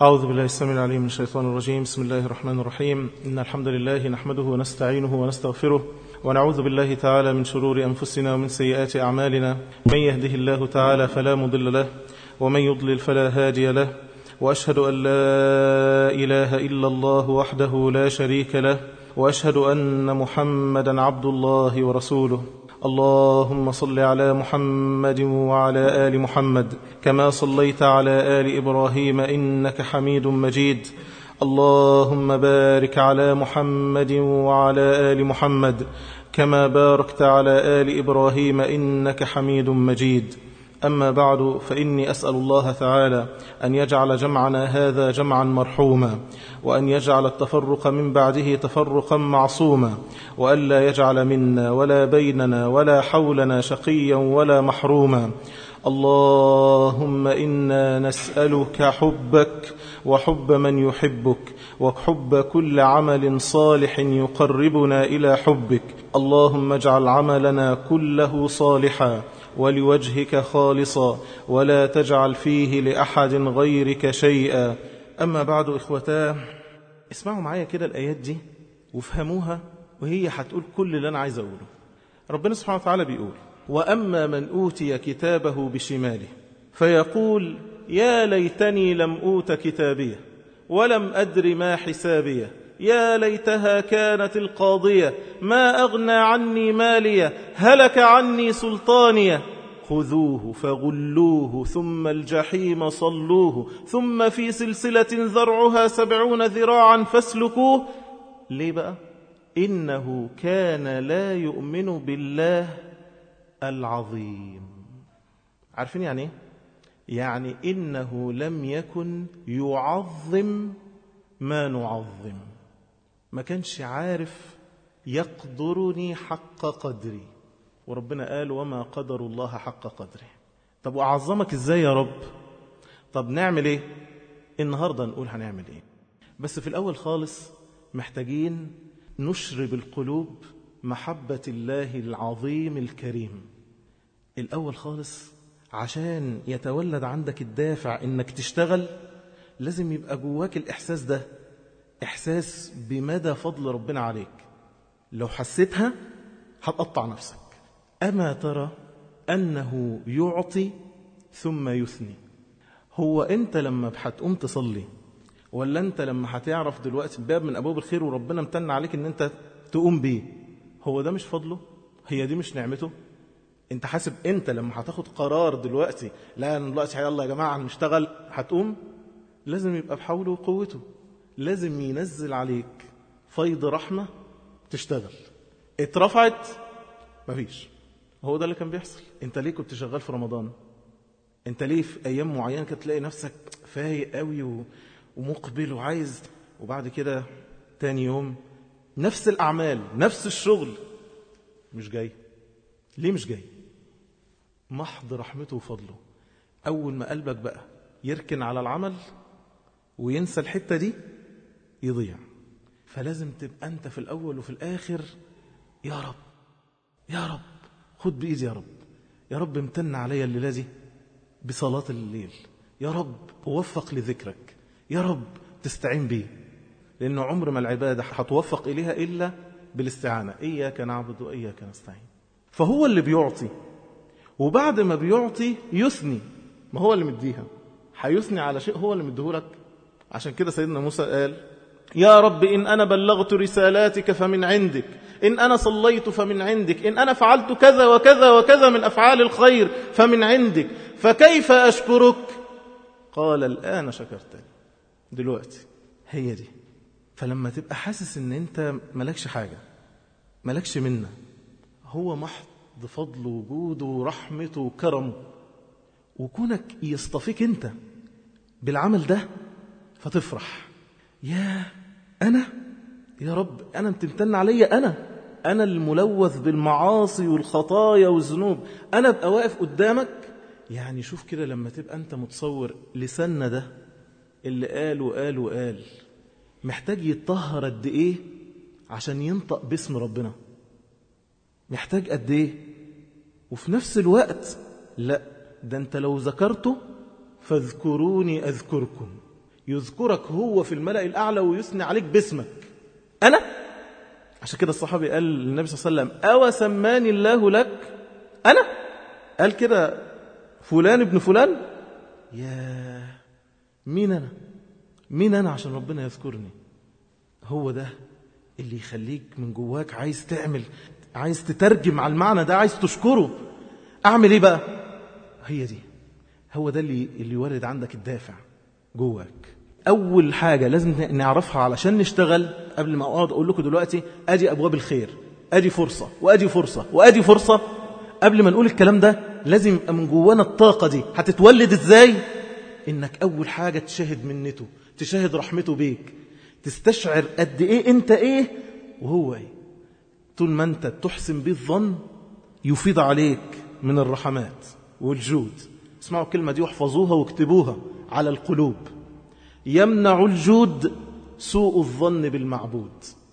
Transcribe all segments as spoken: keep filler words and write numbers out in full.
أعوذ بالله السميع العليم من الشيطان الرجيم. بسم الله الرحمن الرحيم. إن الحمد لله نحمده ونستعينه ونستغفره ونعوذ بالله تعالى من شرور أنفسنا ومن سيئات أعمالنا. من يهده الله تعالى فلا مضل له ومن يضلل فلا هادي له، وأشهد أن لا إله إلا الله وحده لا شريك له، وأشهد أن محمدا عبد الله ورسوله. اللهم صل على محمد وعلى آل محمد كما صليت على آل إبراهيم إنك حميد مجيد. اللهم بارك على محمد وعلى آل محمد كما باركت على آل إبراهيم إنك حميد مجيد. أما بعد، فإني أسأل الله تعالى أن يجعل جمعنا هذا جمعا مرحوما، وأن يجعل التفرق من بعده تفرقا معصوما، وألا يجعل منا ولا بيننا ولا حولنا شقيا ولا محروما. اللهم إنا نسألك حبك وحب من يحبك وحب كل عمل صالح يقربنا إلى حبك. اللهم اجعل عملنا كله صالحا ولوجهك خالصا، ولا تجعل فيه لأحد غيرك شيئا. أما بعد إخوتاه، اسمعوا معايا كده الآيات دي وافهموها، وهي هتقول كل اللي أنا عايز أقوله. ربنا سبحانه وتعالى بيقول: وأما من أوتي كتابه بشماله فيقول يا ليتني لم أوت كتابيه ولم أدر ما حسابيه، يا ليتها كانت القاضية ما أغنى عني مالية، هلك عني سلطانية، خذوه فغلوه ثم الجحيم صلوه ثم في سلسلة ذرعها سبعون ذراعا فاسلكوه. ليه بقى؟ إنه كان لا يؤمن بالله العظيم. عارفين يعني ايه؟ يعني إنه لم يكن يعظم ما نعظم، ما كانش عارف يقدرني حق قدري، وربنا قال وما قدر الله حق قدره. طب وأعظمك إزاي يا رب؟ طب نعمل إيه؟ النهاردة نقول هنعمل إيه. بس في الأول خالص محتاجين نشرب القلوب محبة الله العظيم الكريم. الأول خالص عشان يتولد عندك الدافع إنك تشتغل، لازم يبقى جواك الإحساس ده، إحساس بمدى فضل ربنا عليك. لو حسيتها هتقطع نفسك. أما ترى أنه يعطي ثم يثني؟ هو أنت لما هتقوم تصلي، ولا أنت لما هتعرف دلوقتي باب من أبواب الخير وربنا امتن عليك أن أنت تقوم بيه، هو ده مش فضله؟ هي دي مش نعمته؟ أنت حاسب أنت لما هتاخد قرار دلوقتي لا دلوقتي يلا يا جماعة نشتغل هتقوم؟ لازم يبقى بحوله وقوته، لازم ينزل عليك فيض رحمة تشتغل. اترفعت مفيش. هو ده اللي كان بيحصل. انت ليه كنت شغال في رمضان؟ انت ليه في ايام معينة كنت تلاقي نفسك فايق قوي ومقبل وعايز، وبعد كده تاني يوم نفس الاعمال نفس الشغل مش جاي؟ ليه مش جاي؟ محض رحمته وفضله. اول ما قلبك بقى يركن على العمل وينسى الحتة دي يضيع. فلازم تبقى أنت في الأول وفي الآخر يا رب يا رب خد بإيدي، يا رب يا رب امتن علي الليلة دي بصلاة الليل، يا رب ووفق لذكرك، يا رب تستعين بيه، لأنه عمر ما العبادة هتوفق إليها إلا بالاستعانة. إياك نعبد وإياك نستعين. فهو اللي بيعطي، وبعد ما بيعطي يثني. ما هو اللي مديها، هيثني على شيء هو اللي مديهولك. عشان كده سيدنا موسى قال يا رب إن أنا بلغت رسالاتك فمن عندك، إن أنا صليت فمن عندك، إن أنا فعلت كذا وكذا وكذا من أفعال الخير فمن عندك، فكيف أشكرك؟ قال الآن شكرتني. دلوقتي هي دي. فلما تبقى حاسس إن أنت ملكش حاجة، ملكش منه، هو محض فضل وجوده ورحمته وكرمه، وكونك يصطفيك أنت بالعمل ده فتفرح. يا أنا يا رب أنا بتمتن علي، أنا أنا الملوث بالمعاصي والخطايا والذنوب، أنا أبقى واقف قدامك. يعني شوف كده لما تبقى أنت متصور لساننا ده اللي قال وقال وقال محتاج يتطهر قد إيه عشان ينطق باسم ربنا، محتاج قد إيه. وفي نفس الوقت لا، ده أنت لو ذكرته فاذكروني أذكركم، يذكرك هو في الملأ الأعلى ويثني عليك باسمك. أنا عشان كده الصحابي قال للنبي صلى الله عليه وسلم أو سماني الله لك؟ أنا قال كده فلان ابن فلان؟ يا مين أنا؟ مين أنا عشان ربنا يذكرني؟ هو ده اللي يخليك من جواك عايز تعمل، عايز تترجم على المعنى ده، عايز تشكره. أعمل إيه بقى؟ هي دي، هو ده اللي اللي يولد عندك الدافع جواك. أول حاجة لازم نعرفها علشان نشتغل، قبل ما أقعد أقول لكم دلوقتي أدي أبواب الخير، أدي فرصة وأدي فرصة وأدي فرصة، قبل ما نقول الكلام ده لازم يبقى من جوانا الطاقة دي. هتتولد إزاي؟ إنك أول حاجة تشاهد منته، تشاهد رحمته بيك، تستشعر قد إيه أنت إيه وهو إيه. طول ما أنت تحسن به الظن يفيض عليك من الرحمات والجود. اسمعوا الكلمة دي واحفظوها واكتبوها على القلوب. يمنع الجود سوء الظن بالمعبود،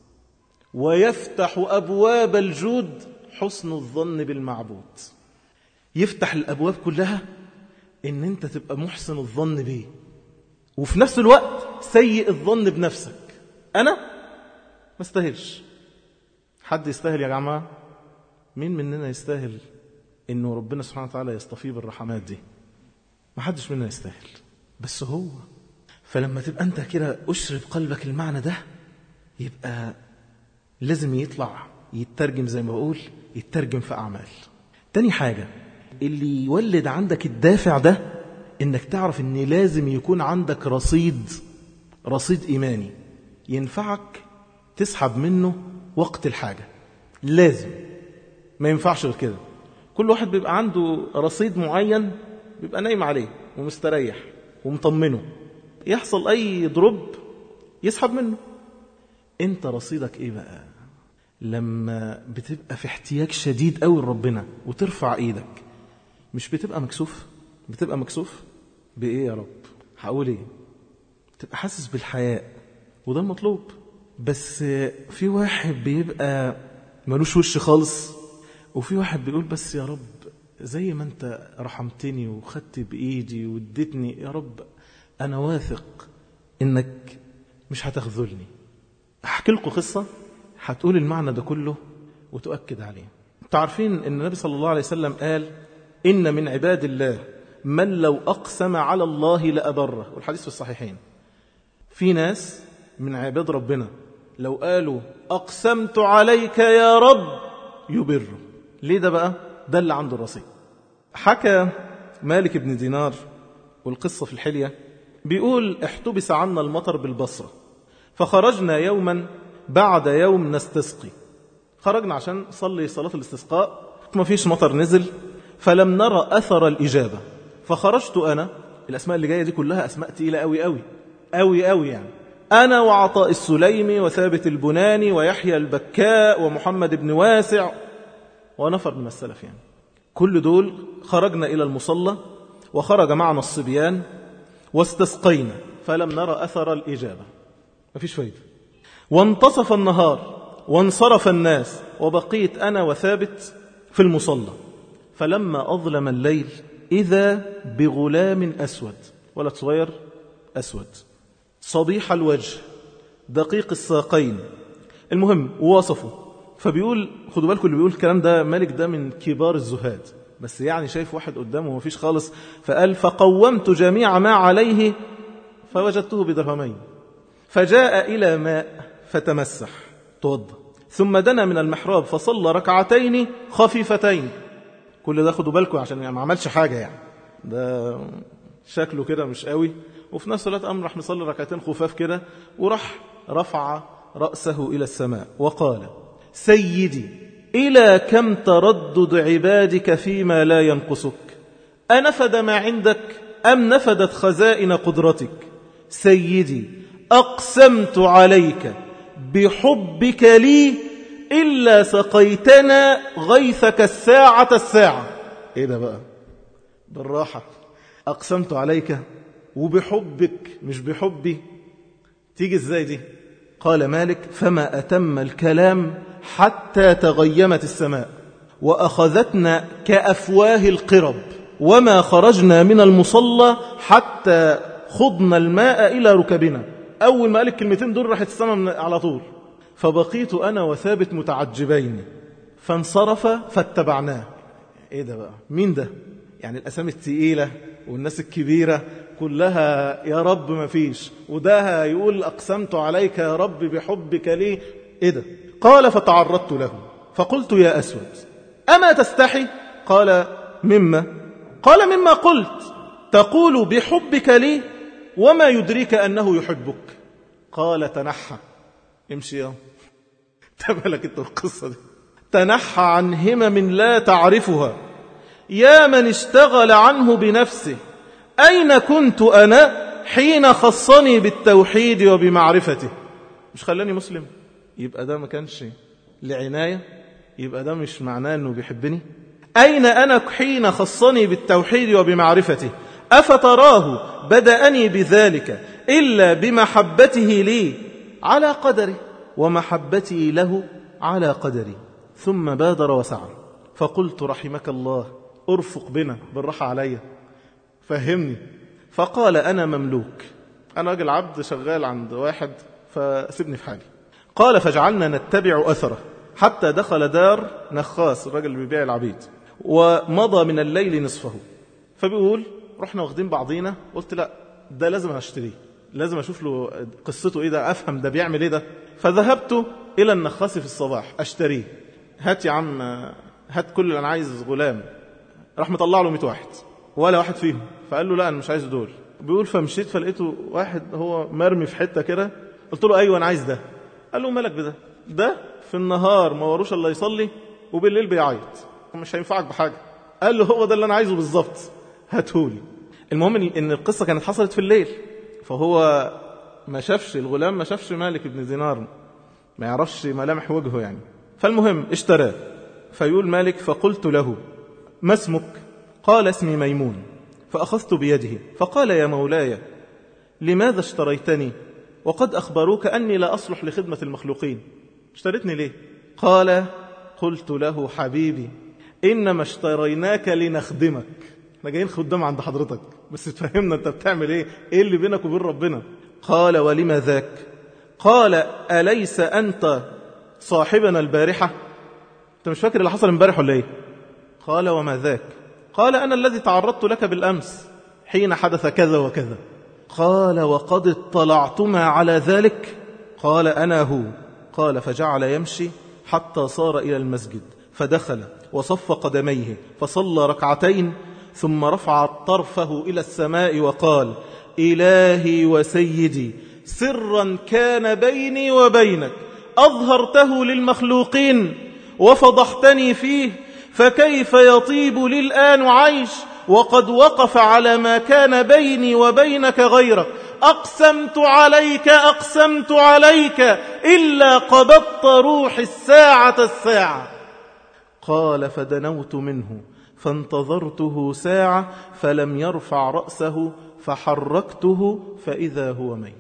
ويفتح أبواب الجود حسن الظن بالمعبود. يفتح الأبواب كلها إن أنت تبقى محسن الظن بيه، وفي نفس الوقت سيء الظن بنفسك. أنا ما استاهلش. حد يستاهل يا جماعة؟ مين مننا يستاهل إنه ربنا سبحانه وتعالى يصطفيه بالرحمات دي؟ ما حدش مننا يستاهل، بس هو. فلما تبقى أنت كده أشرب قلبك المعنى ده، يبقى لازم يطلع يترجم زي ما بقول، يترجم في أعمال. تاني حاجة اللي يولد عندك الدافع ده، إنك تعرف إن لازم يكون عندك رصيد، رصيد إيماني ينفعك تسحب منه وقت الحاجة. لازم، ما ينفعش غير كده. كل واحد بيبقى عنده رصيد معين بيبقى نايم عليه ومستريح ومطمنه، يحصل أي ضرب يسحب منه. انت رصيدك ايه بقى؟ لما بتبقى في احتياج شديد قوي لربنا وترفع ايدك، مش بتبقى مكسوف؟ بتبقى مكسوف بايه يا رب؟ هقول ايه؟ تبقى حاسس بالحياء، وده المطلوب. بس في واحد بيبقى ملوش وش خالص، وفي واحد بيقول بس يا رب زي ما انت رحمتني وخدت بايدي واديتني، يا رب انا واثق انك مش هتخذلني. احكي لكم قصة هتقول المعنى ده كله وتؤكد عليه. تعرفين ان النبي صلى الله عليه وسلم قال إن من عباد الله من لو أقسم على الله لأبره، والحديث في الصحيحين. في ناس من عباد ربنا لو قالوا أقسمت عليك يا رب يبره. ليه ده بقى؟ ده اللي عنده الرصيد. حكى مالك بن دينار، والقصة في الحلية، بيقول احتبس عنا المطر بالبصرة، فخرجنا يوما بعد يوم نستسقي. خرجنا عشان صلي صلاة الاستسقاء، ما فيش مطر نزل، فلم نرى أثر الإجابة. فخرجت أنا، الأسماء اللي جاية دي كلها أسماء تقيلة أوي أوي أوي أوي يعني، أنا وعطاء السليمي وثابت البناني ويحيى البكاء ومحمد بن واسع ونفر من السلف يعني. كل دول خرجنا إلى المصلى، وخرج معنا الصبيان واستسقينا، فلم نرى أثر الإجابة، ما فيش فايدة. وانتصف النهار وانصرف الناس، وبقيت أنا وثابت في المصلى. فلما أظلم الليل إذا بغلام أسود، ولد صغير أسود صبيح الوجه دقيق الساقين، المهم وصفه. فبيقول خدوا بالكم اللي بيقول الكلام ده مالك ده من كبار الزهاد، بس يعني شايف واحد قدامه وما فيش خالص. فقال فقومت جميع ما عليه فوجدته بدرهمين، فجاء إلى ماء فتمسح توضى، ثم دنا من المحراب فصلى ركعتين خفيفتين. كل ده خدوا بالكم عشان يعني ما عملش حاجة، يعني ده شكله كده مش قوي، وفي نفس الوقت قام راح مصلي ركعتين خفاف كده، وراح رفع رأسه إلى السماء وقال سيدي إلى كم تردد عبادك فيما لا ينقصك؟ أنفد ما عندك أم نفدت خزائن قدرتك؟ سيدي أقسمت عليك بحبك لي إلا سقيتنا غيثك الساعة الساعة. إيه ده بقى؟ بالراحة، أقسمت عليك وبحبك مش بحبي، تيجي إزاي دي؟ قال مالك فما أتم الكلام حتى تغيمت السماء وأخذتنا كأفواه القرب، وما خرجنا من المصلى حتى خضنا الماء إلى ركبنا. أول ما قال الكلمتين دول راحت السماء على طول. فبقيت أنا وثابت متعجبين فانصرف فاتبعناه. إيه ده بقى؟ مين ده؟ يعني الأسامي الثقيلة والناس الكبيرة كلها يا رب ما فيش، وده يقول أقسمت عليك يا رب بحبك لي. إيه ده؟ قال فتعرضت له فقلت يا أسود أما تستحي؟ قال مما؟ قال مما قلت تقول بحبك لي وما يدريك أنه يحبك. قال تنحى امشي يا تملك انت القصة دي. تنحى عن همم لا تعرفها يا من اشتغل عنه بنفسه. أين كنت أنا حين خصني بالتوحيد وبمعرفته؟ مش خلاني مسلم؟ يبقى ده ما كانش لعناية؟ يبقى ده مش معناه أنه بيحبني؟ أين أنا حين خصني بالتوحيد وبمعرفته؟ أفتراه بدأني بذلك إلا بمحبته لي على قدري ومحبتي له على قدري. ثم بادر وسعى فقلت رحمك الله ارفق بنا بالراحة علي فهمني. فقال أنا مملوك، أنا راجل عبد شغال عند واحد فسيبني في حالي. قال فجعلنا نتبع أثره حتى دخل دار نخاس الراجل اللي بيبيع العبيد ومضى من الليل نصفه. فبيقول رحنا واخدين بعضينا، قلت لا ده لازم أشتريه، لازم أشوف له قصته إيه ده، أفهم ده بيعمل إيه ده. فذهبت إلى النخاس في الصباح أشتريه. هات يا عم هات كل اللي أنا عايز غلام. راح مطلع له مئة واحد ولا واحد فيهم. فقال له لا أنا مش عايز دول. بيقول فمشيت فلقيته واحد هو مرمي في حتة كده. قلت له أيوة أنا عايز ده. قال له مالك بده؟ ده في النهار ما وروش الله يصلي وبالليل بيعيط مش هينفعك بحاجة. قال له هو ده اللي أنا عايزه بالظبط هاتهولي. المهم إن القصة كانت حصلت في الليل، فهو ما شافش الغلام، ما شافش مالك بن دينار، ما يعرفش ملامح وجهه يعني. فالمهم اشتراه. فيقول مالك فقلت له ما اسمك؟ قال اسمي ميمون. فأخذت بيده فقال يا مولاي لماذا اشتريتني وقد أخبروك أني لا أصلح لخدمة المخلوقين؟ اشتريتني ليه؟ قال قلت له حبيبي إنما اشتريناك لنخدمك، احنا جايين خدام عند حضرتك بس تفهمنا انت بتعمل ايه، ايه اللي بينك وبين ربنا. قال ولما ذاك؟ قال أليس أنت صاحبنا البارحة؟ انت مش فاكر اللي حصل امبارح ولا ايه؟ قال وما ذاك؟ قال أنا الذي تعرضت لك بالأمس حين حدث كذا وكذا. قال وقد اطلعتما على ذلك؟ قال أنا هو. قال فجعل يمشي حتى صار إلى المسجد فدخل وصف قدميه فصلى ركعتين ثم رفع طرفه إلى السماء وقال إلهي وسيدي سرا كان بيني وبينك أظهرته للمخلوقين وفضحتني فيه، فكيف يطيب لي الآن عيش وقد وقف على ما كان بيني وبينك غيرك. أقسمت عليك أقسمت عليك إلا قبضت روح الساعة الساعة. قال فدنوت منه فانتظرته ساعة فلم يرفع رأسه فحركته فإذا هو ميت.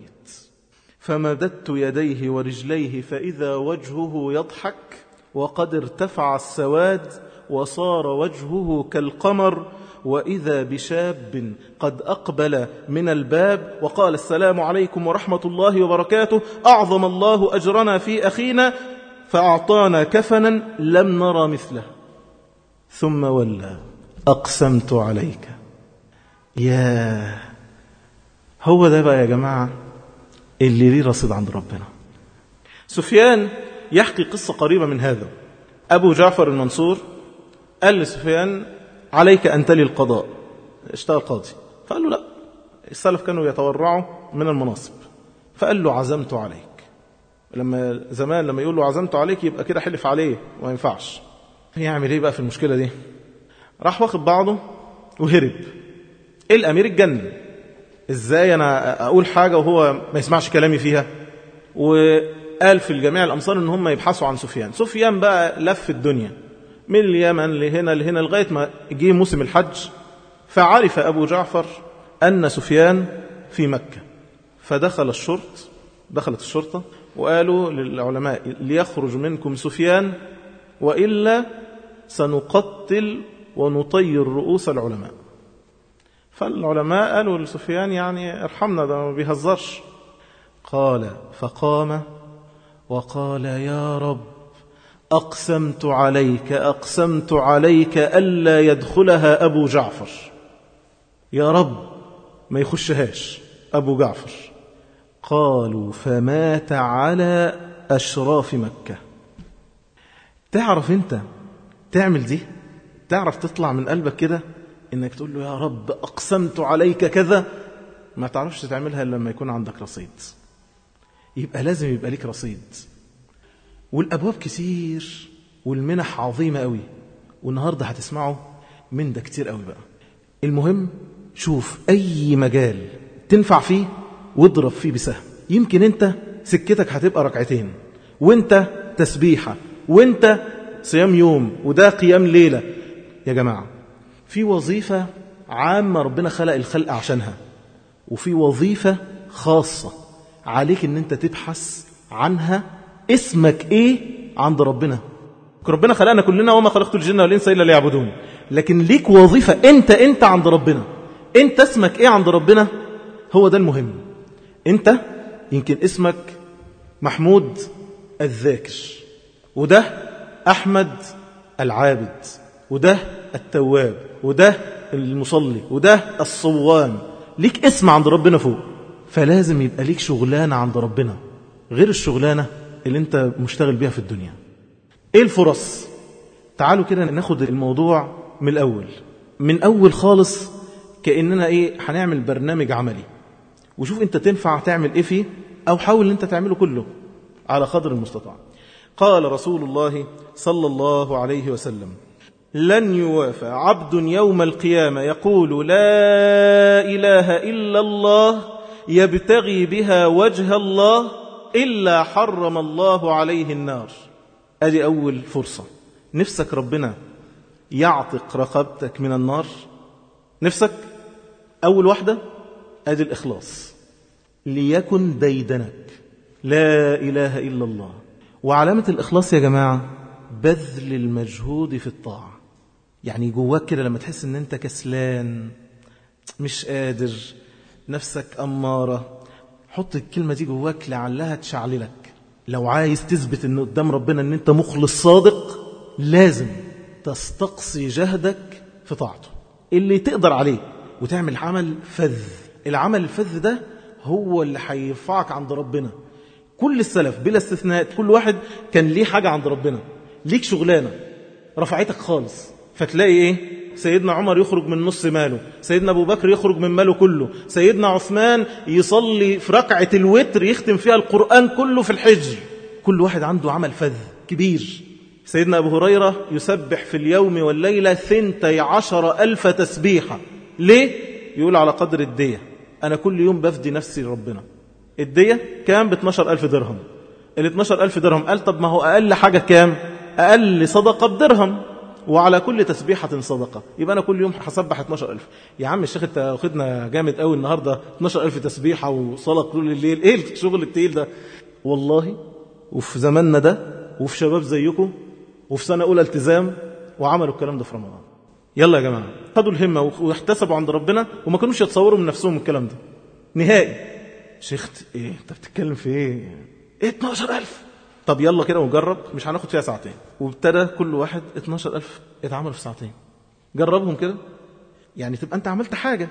فمددت يديه ورجليه فإذا وجهه يضحك وقد ارتفع السواد وصار وجهه كالقمر، وإذا بشاب قد أقبل من الباب وقال السلام عليكم ورحمة الله وبركاته، أعظم الله أجرنا في أخينا، فأعطانا كفنا لم نرى مثله. ثم ولى أقسمت عليك. يا هو ده بقى يا جماعة اللي ليه رصيد عند ربنا. سفيان يحكي قصة قريبة من هذا. أبو جعفر المنصور قال لسفيان عليك أن تلي القضاء، اشتغل قاضي. فقال له لا، السلف كانوا يتورعوا من المناصب. فقال له عزمت عليك. لما زمان لما يقول له عزمت عليك يبقى كده حلف عليه وما ينفعش. يعمل ايه بقى في المشكلة دي؟ راح واخد بعضه وهرب. الأمير اتجنن، ازاي انا اقول حاجة وهو ما يسمعش كلامي فيها؟ وقال في الجميع الأمصار ان هم يبحثوا عن سفيان. سفيان بقى لف الدنيا من اليمن لهنا لهنا لغاية ما جه موسم الحج. فعرف أبو جعفر أن سفيان في مكة، فدخل الشرط دخلت الشرطة وقالوا للعلماء ليخرج منكم سفيان وإلا سنقتل ونطير رؤوس العلماء. فالعلماء قالوا لسفيان يعني ارحمنا، ده ما بيهزرش. قال فقام وقال يا رب أقسمت عليك أقسمت عليك ألا يدخلها أبو جعفر، يا رب ما يخشهاش أبو جعفر. قالوا فمات على أشراف مكة. تعرف أنت تعمل دي؟ تعرف تطلع من قلبك كده إنك تقول له يا رب أقسمت عليك كذا؟ ما تعرفش تعملها إلا لما يكون عندك رصيد. يبقى لازم يبقى ليك رصيد. والأبواب كتير والمنح عظيمة قوي، والنهاردة هتسمعوا من ده كتير قوي بقى. المهم شوف أي مجال تنفع فيه واضرب فيه بسهم. يمكن أنت سكتك هتبقى ركعتين، وأنت تسبيحة، وأنت صيام يوم، وده قيام ليلة. يا جماعة في وظيفة عامة ربنا خلق الخلق عشانها، وفي وظيفة خاصة عليك ان انت تبحث عنها. اسمك ايه عند ربنا؟ ربنا خلقنا كلنا وما خلقت الجن والانس الا ليعبدون، لكن ليك وظيفة انت انت عند ربنا. انت اسمك ايه عند ربنا؟ هو ده المهم. انت يمكن اسمك محمود الذاكر، وده احمد العابد، وده التواب، وده المصلي، وده الصوام. ليك اسم عند ربنا فوق، فلازم يبقى ليك شغلانة عند ربنا غير الشغلانة اللي انت مشتغل بيها في الدنيا. ايه الفرص؟ تعالوا كده ناخد الموضوع من الأول، من أول خالص، كأننا ايه هنعمل برنامج عملي، وشوف انت تنفع تعمل ايه فيه، او حاول ان انت تعمله كله على قدر المستطاع. قال رسول الله صلى الله عليه وسلم لن يوافى عبد يوم القيامة يقول لا إله إلا الله يبتغي بها وجه الله إلا حرم الله عليه النار. أدي أول فرصة. نفسك ربنا يعتق رقبتك من النار؟ نفسك؟ أول واحدة أدي الإخلاص، ليكن ديدنك لا إله إلا الله. وعلامة الإخلاص يا جماعة بذل المجهود في الطاعة. يعني جواك كده لما تحس ان انت كسلان مش قادر، نفسك أمارة، حط الكلمة دي جواك لعلها تشعللك. لو عايز تثبت ان قدام ربنا ان انت مخلص صادق، لازم تستقصي جهدك في طاعته اللي تقدر عليه، وتعمل عمل فذ. العمل الفذ ده هو اللي هيرفعك عند ربنا. كل السلف بلا استثناء كل واحد كان ليه حاجة عند ربنا، ليك شغلانة رفعتك خالص. فتلاقي ايه؟ سيدنا عمر يخرج من نص ماله، سيدنا أبو بكر يخرج من ماله كله، سيدنا عثمان يصلي في ركعة الوتر يختم فيها القرآن كله في الحجر. كل واحد عنده عمل فذ كبير. سيدنا أبو هريرة يسبح في اليوم والليلة ثنتي عشر ألف تسبيحة. ليه؟ يقول على قدر الدية. أنا كل يوم بفدي نفسي لربنا. الدية كام؟ ب اثناشر ألف درهم. ال اثناشر ألف درهم قال طب ما هو أقل حاجة كام؟ أقل صدقة بدرهم، وعلى كل تسبيحة صدقة. يبقى أنا كل يوم هسبح اثناشر ألف. يا عم الشيخ انت واخدنا جامد قوي النهاردة، اثناشر ألف تسبيحة وصلاة طول الليل، ايه الشغل التقيل ده؟ والله وفي زماننا ده وفي شباب زيكم وفي سنة أولى التزام وعملوا الكلام ده في رمضان. يلا يا جماعة خدوا الهمة واحتسبوا عند ربنا، وما كانوش يتصوروا من نفسهم الكلام ده نهائي. شيخ ايه انت بتتكلم في ايه؟ ايه اثناشر ألف؟ طب يلا كده ونجرب، مش هناخد فيها ساعتين. وابتدى كل واحد اثناشر ألف يتعامل في ساعتين. جربهم كده، يعني تبقى انت عملت حاجة.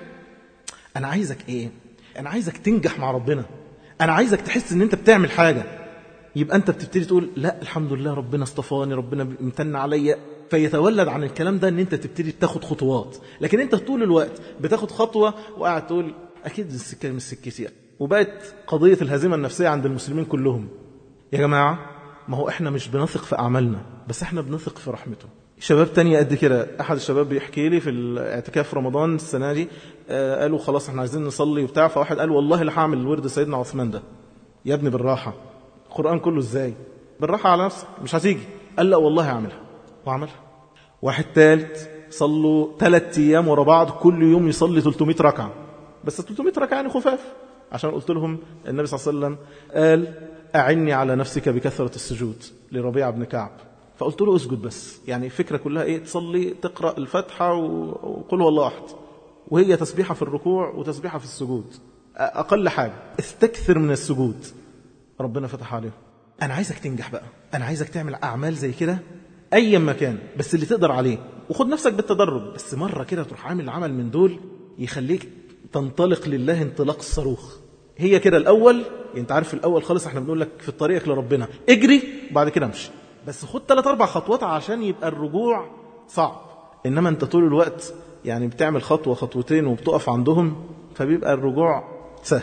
انا عايزك ايه؟ انا عايزك تنجح مع ربنا، انا عايزك تحس ان انت بتعمل حاجة. يبقى انت بتبتدي تقول لا الحمد لله ربنا اصطفاني، ربنا امتن عليا. فيتولد عن الكلام ده ان انت تبتدي تاخد خطوات. لكن انت طول الوقت بتاخد خطوة وقاعد تقول اكيد السكة مش سكتي. وبقت قضية الهزيمة النفسية عند المسلمين كلهم. يا جماعة ما هو احنا مش بنثق في أعمالنا، بس احنا بنثق في رحمته. شباب تانية قد كده، أحد الشباب بيحكي لي في الاعتكاف رمضان السنة دي، آه قالوا خلاص احنا عايزين نصلي وبتاع، فواحد قال والله اللي هعمل الورد سيدنا عثمان ده. يا ابني بالراحة، القرآن كله ازاي؟ بالراحة على نفسك مش هتيجي. قال لا والله هعملها، وعملها. واحد ثالث صلوا ثلاث أيام ورا بعض كل يوم يصلي ثلاثمائة ركعة، بس ثلاثمائة ركعة يعني خفاف، عشان قلت لهم النبي صلى الله عليه وسلم قال أعني على نفسك بكثرة السجود لربيع بن كعب. فقلت له اسجد بس، يعني الفكرة كلها ايه؟ تصلي تقرأ الفتحة وقل هو الله أحد وهي تسبيحة في الركوع وتسبيحة في السجود، أقل حاجة استكثر من السجود. ربنا فتح عليه. أنا عايزك تنجح بقى، أنا عايزك تعمل أعمال زي كده أي مكان، بس اللي تقدر عليه، وخد نفسك بالتدرج. بس مرة كده تروح عامل عمل من دول يخليك تنطلق لله انطلاق الصاروخ. هي كده الأول، انت عارف في الأول خالص احنا بنقول لك في طريقك لربنا اجري، بعد كده امشي، بس خد ثلاث أربع خطوات عشان يبقى الرجوع صعب. إنما انت طول الوقت يعني بتعمل خطوة خطوتين وبتقف عندهم، فبيبقى الرجوع سهل.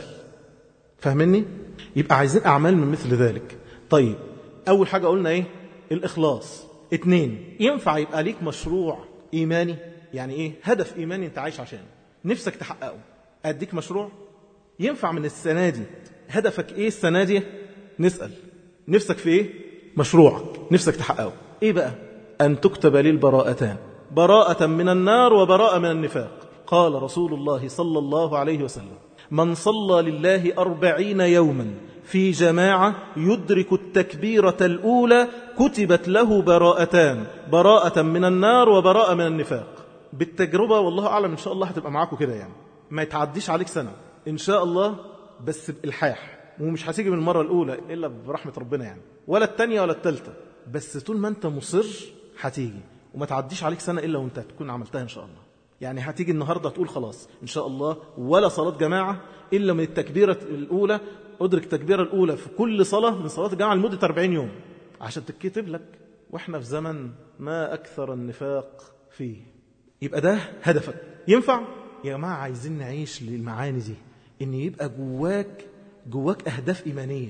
فاهمني؟ يبقى عايزين أعمال من مثل ذلك. طيب أول حاجة قلنا إيه؟ الإخلاص. اتنين، ينفع يبقى ليك مشروع إيماني. يعني إيه؟ هدف إيماني أنت عايش عشان نفسك تحققه. أديك مشروع ينفع من السنة دي. هدفك إيه السنة دي؟ نسأل نفسك في إيه؟ مشروعك نفسك تحققه إيه بقى؟ أن تكتب لي البراءتان، براءة من النار وبراءة من النفاق. قال رسول الله صلى الله عليه وسلم: من صلى لله أربعين يوما في جماعة يدرك التكبيرة الأولى كتبت له براءتان، براءة من النار وبراءة من النفاق. بالتجربة والله أعلم إن شاء الله هتبقى معاكم كده، يعني ما يتعديش عليك سنة إن شاء الله، بس بإلحاح، ومش هتيجي من المرة الأولى إلا برحمة ربنا يعني، ولا التانية ولا التالتة، بس طول ما أنت مصر هتيجي، وما تعديش عليك سنة إلا وأنت تكون عملتها إن شاء الله. يعني هتيجي النهاردة تقول خلاص إن شاء الله ولا صلاة جماعة إلا من التكبيرة الأولى، أدرك التكبيرة الأولى في كل صلاة من صلاة الجماعة لمدة أربعين يوم عشان تكتب لك. وإحنا في زمن ما أكثر النفاق فيه. يبقى ده هدفك. ينفع؟ يا جماعة عايزين نعيش للمعاني دي، إن يبقى جواك جواك أهداف إيمانية.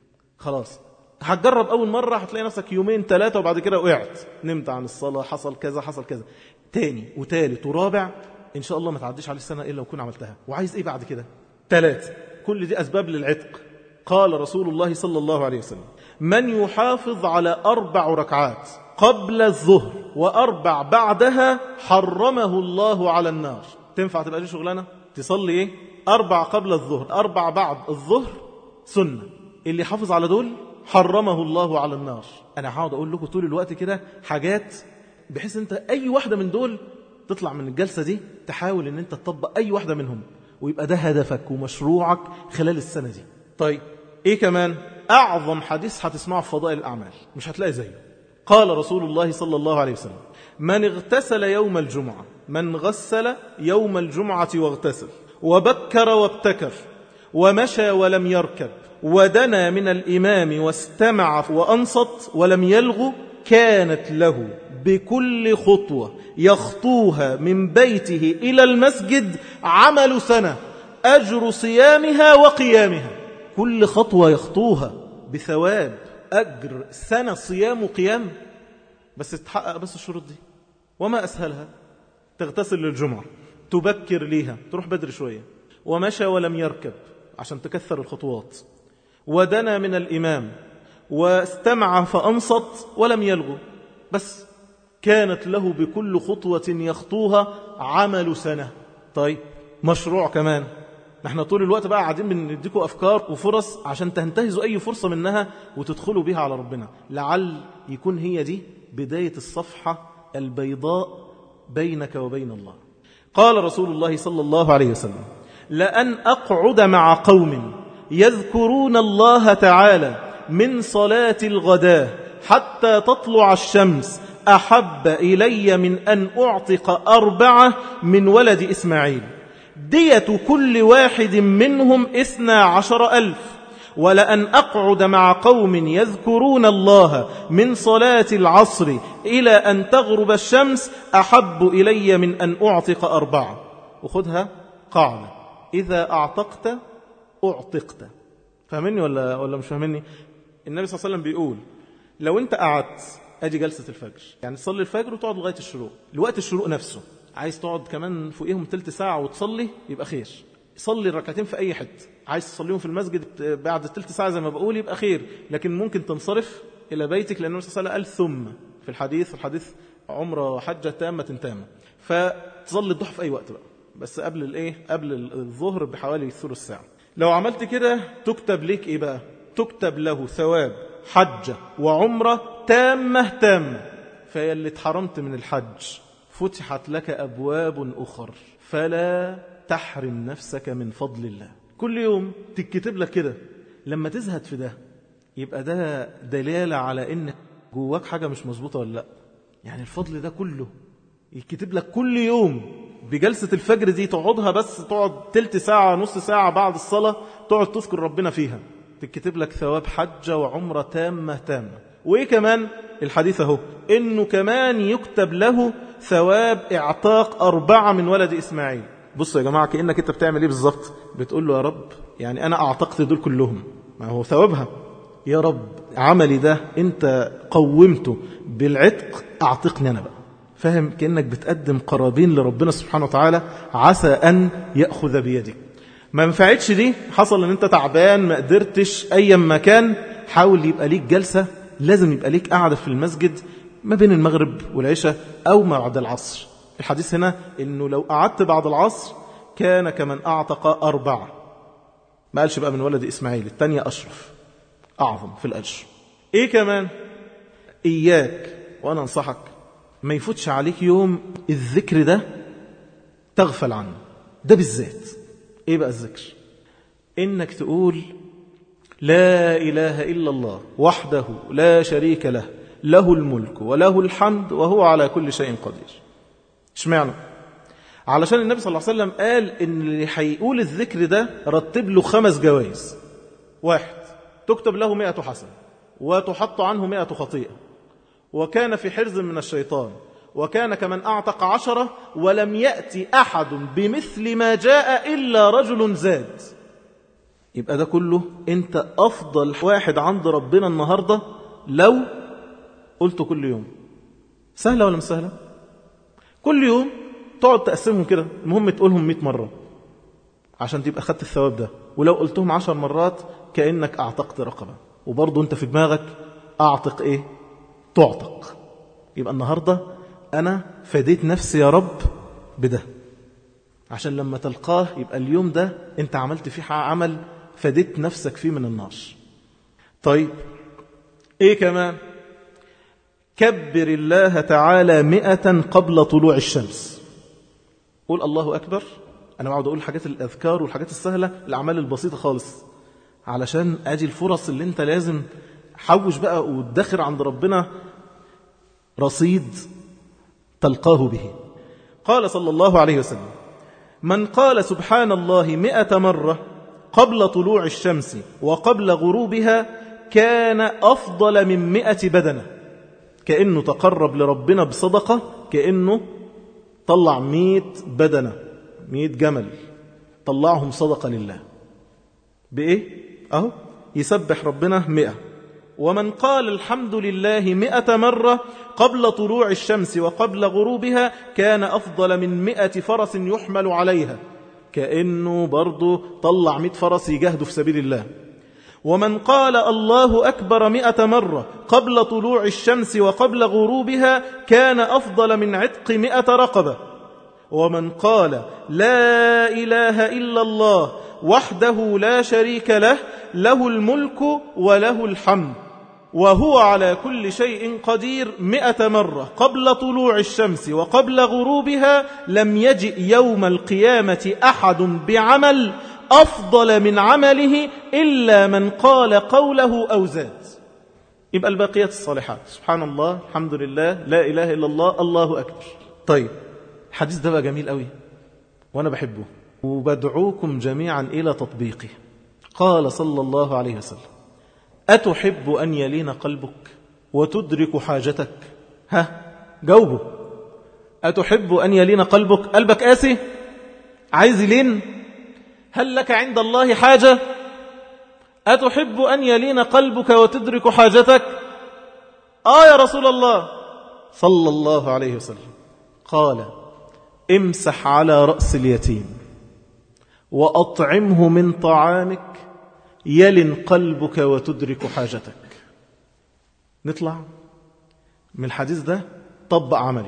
خلاص هتجرب أول مرة هتلاقي نفسك يومين ثلاثة وبعد كده وقعت، نمت عن الصلاة، حصل كذا حصل كذا، تاني وتالت ورابع، إن شاء الله ما تعديش على السنة إلا وكون عملتها. وعايز إيه بعد كده؟ ثلاثة. كل دي أسباب للعتق. قال رسول الله صلى الله عليه وسلم: من يحافظ على أربع ركعات قبل الظهر وأربع بعدها حرمه الله على النار. تنفع تبقى دي شغلانة؟ تصلي إيه؟ أربع قبل الظهر، أربع بعد الظهر سنة. اللي حافظ على دول حرمه الله على النار. أنا هقعد أقول لكم طول الوقت كده حاجات بحيث أنت أي واحدة من دول تطلع من الجلسة دي تحاول أن أنت تطبق أي واحدة منهم، ويبقى ده هدفك ومشروعك خلال السنة دي. طيب إيه كمان؟ أعظم حديث هتسمعه في فضائل الأعمال مش هتلاقي زيه. قال رسول الله صلى الله عليه وسلم: من اغتسل يوم الجمعة، من غسل يوم الجمعة واغتسل، وبكر وابتكر، ومشى ولم يركب، ودنا من الإمام واستمع وأنصت ولم يلغ، كانت له بكل خطوة يخطوها من بيته إلى المسجد عمل سنة، أجر صيامها وقيامها. كل خطوة يخطوها بثواب أجر سنة صيام وقيام، بس تتحقق بس الشروط دي. وما أسهلها؟ تغتسل للجمعة، تبكر ليها، تروح بدري شوية، ومشى ولم يركب عشان تكثر الخطوات، ودنا من الإمام واستمع فأنصت ولم يلغو، بس كانت له بكل خطوة يخطوها عمل سنة. طيب مشروع كمان، نحن طول الوقت بقى قاعدين بنديكوا أفكار وفرص عشان تنتهزوا أي فرصة منها وتدخلوا بها على ربنا، لعل يكون هي دي بداية الصفحة البيضاء بينك وبين الله. قال رسول الله صلى الله عليه وسلم: لأن أقعد مع قوم يذكرون الله تعالى من صلاة الغداة حتى تطلع الشمس أحب إلي من أن أعتق أربعة من ولد إسماعيل، دية كل واحد منهم إثنى عشر ألف. ولأن أقعد مع قوم يذكرون الله من صلاة العصر إلى أن تغرب الشمس أحب إلي من أن أعتق أربعة. وخذها قاعدة: إذا أعتقت أعتقت. فهمني ولا, ولا مش فهمني؟ النبي صلى الله عليه وسلم بيقول لو أنت قعدت أجي جلسة الفجر، يعني تصلي الفجر وتقعد لغاية الشروق، الوقت الشروق نفسه عايز تقعد كمان فوقيهم تلت ساعة وتصلي يبقى خير. صلي الركعتين في أي حتة، عايز تصليهم في المسجد بعد تلت ساعة زي ما بقول يبقى خير، لكن ممكن تنصرف إلى بيتك، لأن النبي صلى الله عليه وسلم قال ثم في الحديث الحديث عمرة وحجة تامة تامة، فتصلي الضحى في أي وقت بقى، بس قبل الإيه؟ قبل الظهر بحوالي ثلث ساعة. لو عملت كده تكتب ليك إيه بقى؟ تكتب له ثواب حجة وعمرة تامة تامة. فيا اللي اتحرمت من الحج فتحت لك أبواب أخر، فلا تحرم نفسك من فضل الله. كل يوم تكتب لك كده، لما تزهد في ده يبقى ده دلالة على ان جواك حاجة مش مظبوطة ولا لا. يعني الفضل ده كله يكتب لك كل يوم. بجلسة الفجر دي تقعدها، بس تقعد تلت ساعة نص ساعة بعد الصلاة تقعد تذكر ربنا فيها، تكتب لك ثواب حجة وعمرة تامة تامة. وإيه كمان الحديث اهو، إنه كمان يكتب له ثواب اعتاق أربعة من ولد إسماعيل. بصوا يا جماعة، كأنك أنت بتعمل إيه بالظبط؟ بتقول له يا رب يعني أنا أعتقت دول كلهم، ما هو ثوابها. يا رب عملي ده أنت قومته بالعتق، أعتقني أنا بقى. فاهم؟ كأنك بتقدم قرابين لربنا سبحانه وتعالى، عسى أن يأخذ بيدك. ما منفعتش دي، حصل أن أنت تعبان ما قدرتش أي مكان، حاول يبقى ليك جلسة، لازم يبقى ليك قاعدة في المسجد ما بين المغرب والعشاء أو ما بعد العصر. الحديث هنا أنه لو قعدت بعد العصر كان كمن أعتق أربعة. ما قالش بقى من ولد إسماعيل، التانية أشرف أعظم في الأجر. إيه كمان؟ إياك وأنا أنصحك ما يفوتش عليك يوم الذكر ده تغفل عنه، ده بالذات. إيه بقى الذكر؟ إنك تقول لا إله إلا الله وحده لا شريك له، له الملك وله الحمد وهو على كل شيء قدير. اشمعنى؟ علشان النبي صلى الله عليه وسلم قال إن اللي هيقول الذكر ده رتب له خمس جوائز. واحد، تكتب له مئة حسنة وتحط عنه مئة خطيئة، وكان في حرز من الشيطان، وكان كمن أعتق عشرة، ولم يأتي أحد بمثل ما جاء إلا رجل زاد. يبقى ده كله أنت أفضل واحد عند ربنا النهاردة لو قلته كل يوم. سهلة ولا مش سهلة؟ كل يوم تقعد تقسمهم كده، المهم تقولهم مئة مرة عشان تبقى خدت الثواب ده. ولو قلتهم عشر مرات كأنك أعتقت رقبة، وبرضه أنت في دماغك أعتق إيه؟ تعتق. يبقى النهاردة أنا فديت نفسي يا رب بده، عشان لما تلقاه يبقى اليوم ده أنت عملت فيه عمل فديت نفسك فيه من النار. طيب إيه كمان؟ كبر الله تعالى مئة قبل طلوع الشمس. قول الله أكبر. أنا بعد أقول حاجات الأذكار والحاجات السهلة، الأعمال البسيطة خالص، علشان أجي الفرص اللي أنت لازم حوش بقى وتدخر عند ربنا رصيد تلقاه به. قال صلى الله عليه وسلم: من قال سبحان الله مئة مرة قبل طلوع الشمس وقبل غروبها كان أفضل من مئة بدنة. كأنه تقرب لربنا بصدقة، كأنه طلع مئة بدنة، مئة جمل، طلعهم صدقة لله. بإيه؟ أهو يسبح ربنا مئة. ومن قال الحمد لله مئة مرة قبل طلوع الشمس وقبل غروبها كان أفضل من مئة فرس يحمل عليها، كأنه برضو طلع مئة فرس يجاهدوا في سبيل الله. ومن قال الله أكبر مئة مرة قبل طلوع الشمس وقبل غروبها كان أفضل من عتق مئة رقبة. ومن قال لا إله إلا الله وحده لا شريك له، له الملك وله الحمد وهو على كل شيء قدير مئة مرة قبل طلوع الشمس وقبل غروبها، لم يجئ يوم القيامة أحد بعمل أفضل من عمله إلا من قال قوله أو زاد. يبقى الباقيات الصالحات، سبحان الله، الحمد لله، لا إله إلا الله، الله أكبر. طيب الحديث ده بقى جميل قوي وأنا بحبه وبدعوكم جميعا إلى تطبيقه. قال صلى الله عليه وسلم: أتحب أن يلين قلبك وتدرك حاجتك؟ ها جاوبه. أتحب أن يلين قلبك؟ قلبك قاسي عايز يلين؟ هل لك عند الله حاجة؟ أتحب أن يلين قلبك وتدرك حاجتك؟ آه يا رسول الله. صلى الله عليه وسلم قال: امسح على رأس اليتيم وأطعمه من طعامك يلن قلبك وتدرك حاجتك. نطلع من الحديث ده طبق عملي.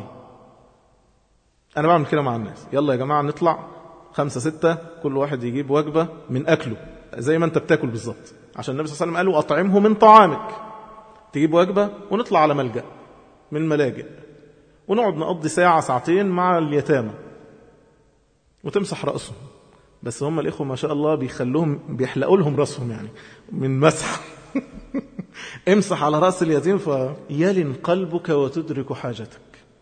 أنا بعمل كده مع الناس، يلا يا جماعة نطلع خمسة ستة كل واحد يجيب وجبة من أكله زي ما أنت بتاكل بالظبط، عشان النبي صلى الله عليه وسلم قال: أطعمه من طعامك. تجيب وجبة ونطلع على ملجأ من الملاجئ ونقعد نقضي ساعة ساعتين مع اليتامى وتمسح رأسهم. بس هم الإخوة ما شاء الله بيخلوهم بيحلقوا لهم رأسهم يعني من مسح. امسح على رأس اليتيم فيلن قلبك وتدرك حاجتك.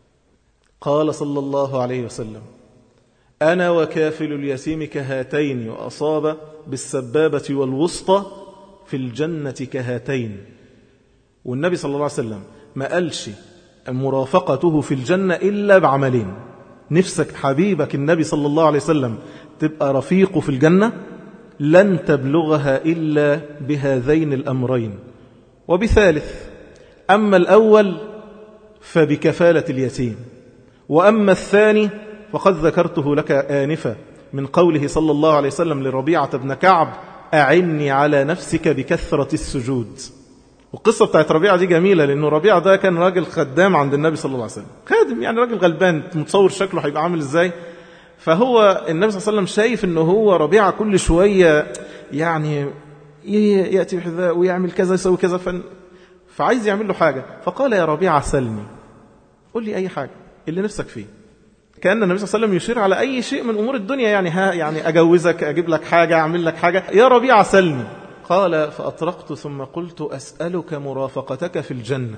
قال صلى الله عليه وسلم: أنا وكافل اليتيم كهاتين، وأصاب بالسبابة والوسطى في الجنة كهاتين. والنبي صلى الله عليه وسلم ما قالش مرافقته في الجنة إلا بعملين. نفسك حبيبك النبي صلى الله عليه وسلم تبقى رفيقه في الجنة، لن تبلغها إلا بهذين الأمرين، وبثالث. أما الأول فبكفالة اليتيم، وأما الثاني فقد ذكرته لك آنفا من قوله صلى الله عليه وسلم لربيعة بن كعب: أعني على نفسك بكثرة السجود. والقصة بتاعت ربيعة دي جميلة، لأنه ربيعة ده كان راجل خدام عند النبي صلى الله عليه وسلم، خادم يعني راجل غلبان، متصور شكله هيبقى عامل إزاي. فهو النبي صلى الله عليه وسلم شايف أنه هو ربيعة كل شوية يعني يأتي بحذاء ويعمل كذا يسوي كذا، ف... فعايز يعمل له حاجة. فقال: يا ربيعة سلني، قل لي أي حاجة اللي نفسك فيه. كأن النبي صلى الله عليه وسلم يشير على أي شيء من أمور الدنيا، يعني ها يعني أجوزك، أجيب لك حاجة، أعمل لك حاجة، يا ربيعة سلني. قال: فأطرقت ثم قلت: أسألك مرافقتك في الجنة.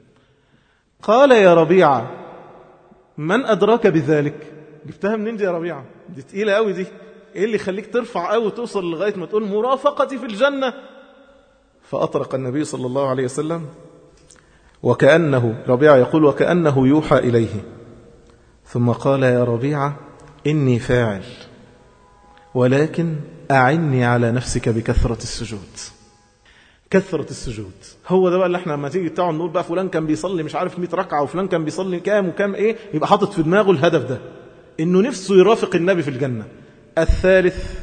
قال: يا ربيعة من أدراك بذلك؟ جبتها منين دي يا ربيعة؟ دي تقيلة قوي دي، إيه اللي يخليك ترفع قوي وتوصل لغاية ما تقول مرافقتي في الجنة؟ فأطرق النبي صلى الله عليه وسلم، وكأنه ربيعة يقول وكأنه يوحى إليه، ثم قال: يا ربيعة إني فاعل، ولكن أعني على نفسك بكثرة السجود. كثرة السجود هو ده بقى اللي احنا لما تيجي بتاعه نقول بقى فلان كان بيصلي مش عارف مئة ركعة وفلان كان بيصلي كام وكام ايه، يبقى حاطط في دماغه الهدف ده، انه نفسه يرافق النبي في الجنة. الثالث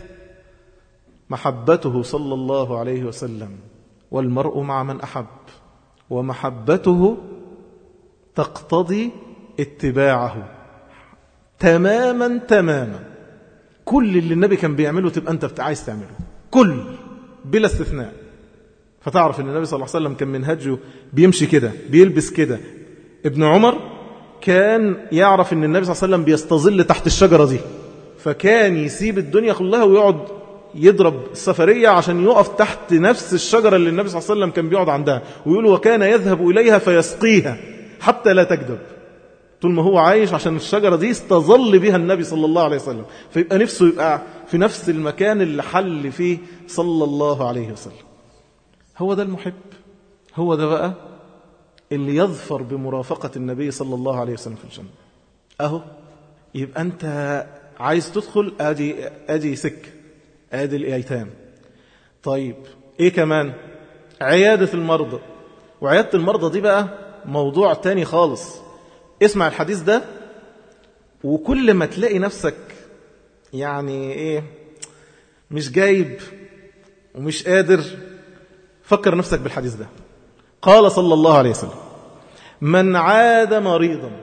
محبته صلى الله عليه وسلم، والمرء مع من أحب، ومحبته تقتضي اتباعه تماما تماما. كل اللي النبي كان بيعمله تبقى أنت عايز تعمله، كل بلا استثناء. فتعرف أن النبي صلى الله عليه وسلم كان منهجه بيمشي كده، بيلبس كده. ابن عمر كان يعرف أن النبي صلى الله عليه وسلم بيستظل تحت الشجرة دي، فكان يسيب الدنيا كلها ويقعد يضرب السفرية عشان يقف تحت نفس الشجرة اللي النبي صلى الله عليه وسلم كان بيقعد عندها، ويقول وكان يذهب إليها فيسقيها حتى لا تكذب. طول ما هو عايش عشان الشجرة دي استظل بها النبي صلى الله عليه وسلم، فيبقى نفسه يبقى في نفس المكان اللي حل فيه صلى الله عليه وسلم. هو ده المحب، هو ده بقى اللي يظفر بمرافقة النبي صلى الله عليه وسلم في الجنة. أهو يبقى أنت عايز تدخل، آدي, آدي سك آدي الأيتام. طيب إيه كمان؟ عيادة المرضى. وعيادة المرضى دي بقى موضوع تاني خالص. اسمع الحديث ده، وكل ما تلاقي نفسك يعني إيه مش جايب ومش قادر، فكر نفسك بالحديث ده. قال صلى الله عليه وسلم: من عاد مريضا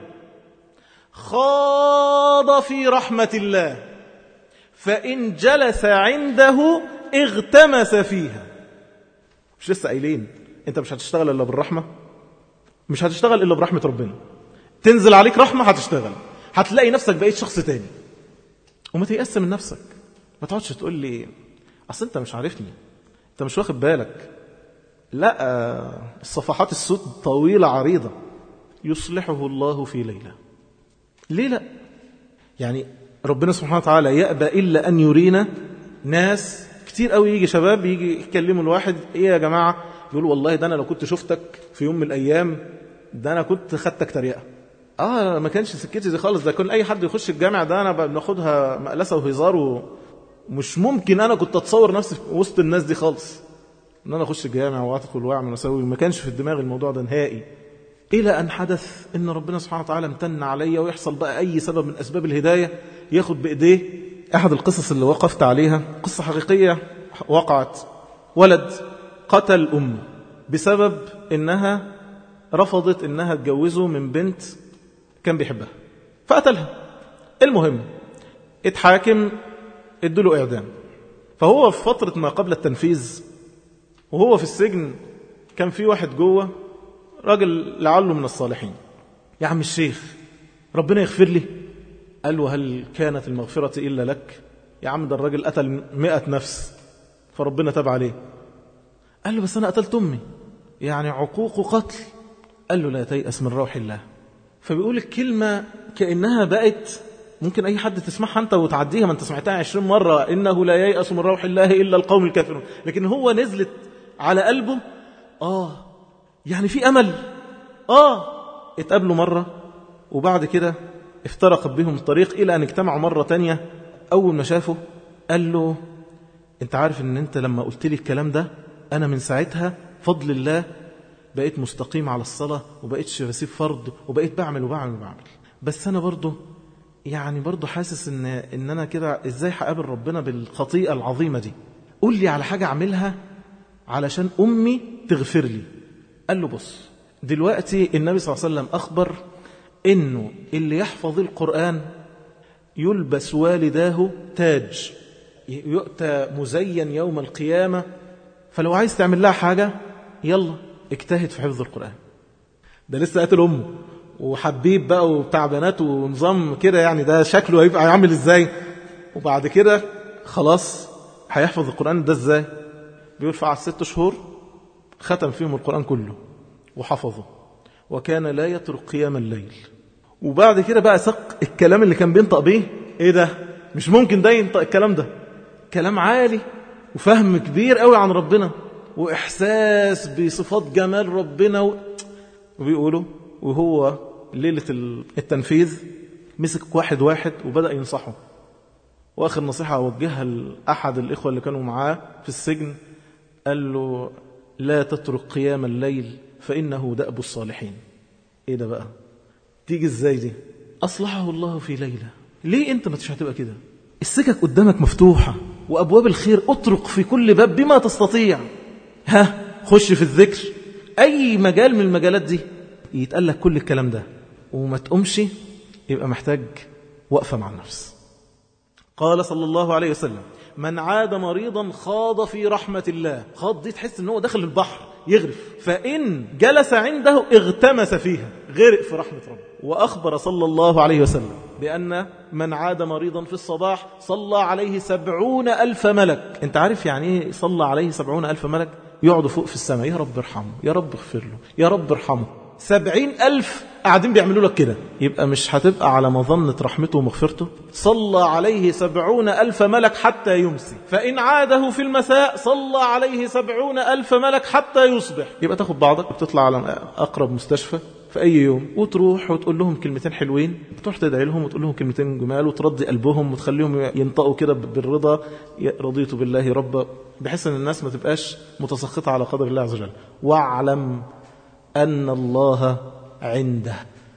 خاض في رحمة الله فإن جلس عنده اغتمس فيها. مش لسه قايلين انت مش هتشتغل إلا بالرحمة؟ مش هتشتغل إلا برحمة ربنا. تنزل عليك رحمة هتشتغل، هتلاقي نفسك بقيت شخص تاني. وما تيأس من نفسك، ما تقعدش تقول لي أصل انت مش عارفني، انت مش واخد بالك. لا، الصفحات السود طويلة عريضة. يصلحه الله في ليلة. ليه لا؟ يعني ربنا سبحانه وتعالى يأبى إلا أن يرينا ناس كتير قوي. يجي شباب يجي يكلموا الواحد: إيه يا جماعة؟ يقول والله ده أنا لو كنت شفتك في يوم من الأيام ده أنا كنت خدتك تريقة. آه ما كانش سكتي دي خالص، ده كل أي حد يخش الجامع ده أنا بناخدها مقلسة وهزار، ومش ممكن أنا كنت أتصور نفسي وسط الناس دي خالص، ان انا اخش الجامع وادخل واعمل واسوي. ما كانش في الدماغ الموضوع ده نهائي، الى ان حدث ان ربنا سبحانه وتعالى امتن عليا، ويحصل بقى اي سبب من اسباب الهدايه ياخد بايديه. احد القصص اللي وقفت عليها قصه حقيقيه وقعت. ولد قتل امه بسبب انها رفضت انها تجوزه من بنت كان بيحبها، فقتلها. المهم اتحاكم، ادوله اعدام. فهو في فتره ما قبل التنفيذ وهو في السجن كان في واحد جوه، راجل لعله من الصالحين: يا عم الشيخ ربنا يغفر لي، قال له هل كانت المغفرة إلا لك؟ يا عم ده الراجل قتل مئة نفس فربنا تاب عليه. قال له بس أنا قتلت أمي، يعني عقوق قتل. قال له لا تيأس من روح الله. فبيقول الكلمة كأنها بقت ممكن أي حد تسمعها أنت وتعديها، ما أنت سمعتها عشرين مرة، إنه لا ييأس من روح الله إلا القوم الكافرون، لكن هو نزلت على قلبه. آه يعني في أمل. آه اتقابلوا مرة وبعد كده افترق بهم الطريق إلى أن اجتمعوا مرة تانية. أول ما شافه قال له أنت عارف أن أنت لما قلت لي الكلام ده أنا من ساعتها فضل الله بقيت مستقيم على الصلاة وبقيتش بسيب فرض وبقيت بعمل وبعمل وبعمل، بس أنا برضو يعني برضو حاسس إن, إن أنا كده إزاي هقابل ربنا بالخطيئة العظيمة دي. قول لي على حاجة أعملها علشان أمي تغفر لي. قال له بص دلوقتي النبي صلى الله عليه وسلم أخبر إنه اللي يحفظ القرآن يلبس والداه تاج يؤتى مزين يوم القيامة، فلو عايز تعمل لها حاجة يلا اجتهد في حفظ القرآن. ده لسه قاتل أمه وحبيب بقى وبتاع بنات ونظام كده، يعني ده شكله هيبقى يعمل ازاي؟ وبعد كده خلاص هيحفظ القرآن ده ازاي؟ بيقول فقعد ست شهور ختم فيهم القرآن كله وحفظه، وكان لا يترك قيام الليل. وبعد كده بقى سق الكلام اللي كان بينطق بيه. ايه ده؟ مش ممكن ده ينطق الكلام ده، كلام عالي وفهم كبير قوي عن ربنا وإحساس بصفات جمال ربنا و... وبيقولوا وهو ليلة التنفيذ مسك واحد واحد وبدأ ينصحه. وآخر نصيحة أوجهها لأحد الإخوة اللي كانوا معاه في السجن، قال له لا تترك قيام الليل فإنه دأب الصالحين. إيه ده بقى؟ تيجي إزاي دي؟ أصلحه الله في ليلة. ليه أنت ما تش هتبقى كده؟ السكك قدامك مفتوحة وأبواب الخير أطرق في كل باب بما تستطيع. ها خش في الذكر، أي مجال من المجالات دي يتقال لك كل الكلام ده وما تقومش، يبقى محتاج وقفة مع النفس. قال صلى الله عليه وسلم من عاد مريضا خاض في رحمة الله. خاض دي تحس أنه داخل البحر يغرف، فإن جلس عنده اغتمس فيها، غرق في رحمة ربه. وأخبر صلى الله عليه وسلم بأن من عاد مريضا في الصباح صلى عليه سبعون ألف ملك. أنت عارف يعني إيه صلى عليه سبعون ألف ملك؟ يقعدوا فوق في السماء، يا رب ارحمه، يا رب اغفر له، يا رب ارحمه. سبعين ألف قاعدين بيعملوا لك كده، يبقى مش هتبقى على مظنة رحمته ومغفرته؟ صلى عليه سبعون ألف ملك حتى يمسي، فإن عاده في المساء صلى عليه سبعون ألف ملك حتى يصبح. يبقى تاخد بعضك وتطلع على أقرب مستشفى في أي يوم وتروح وتقول لهم كلمتين حلوين، تروح تدعي لهم وتقول لهم كلمتين جمال وترضي قلبهم وتخليهم ينطقوا كده بالرضا، رضيت بالله ربا، بحيث أن الناس ما تبقاش متسخطة على قدر الله عز وجل. واعلم أن الله عنده.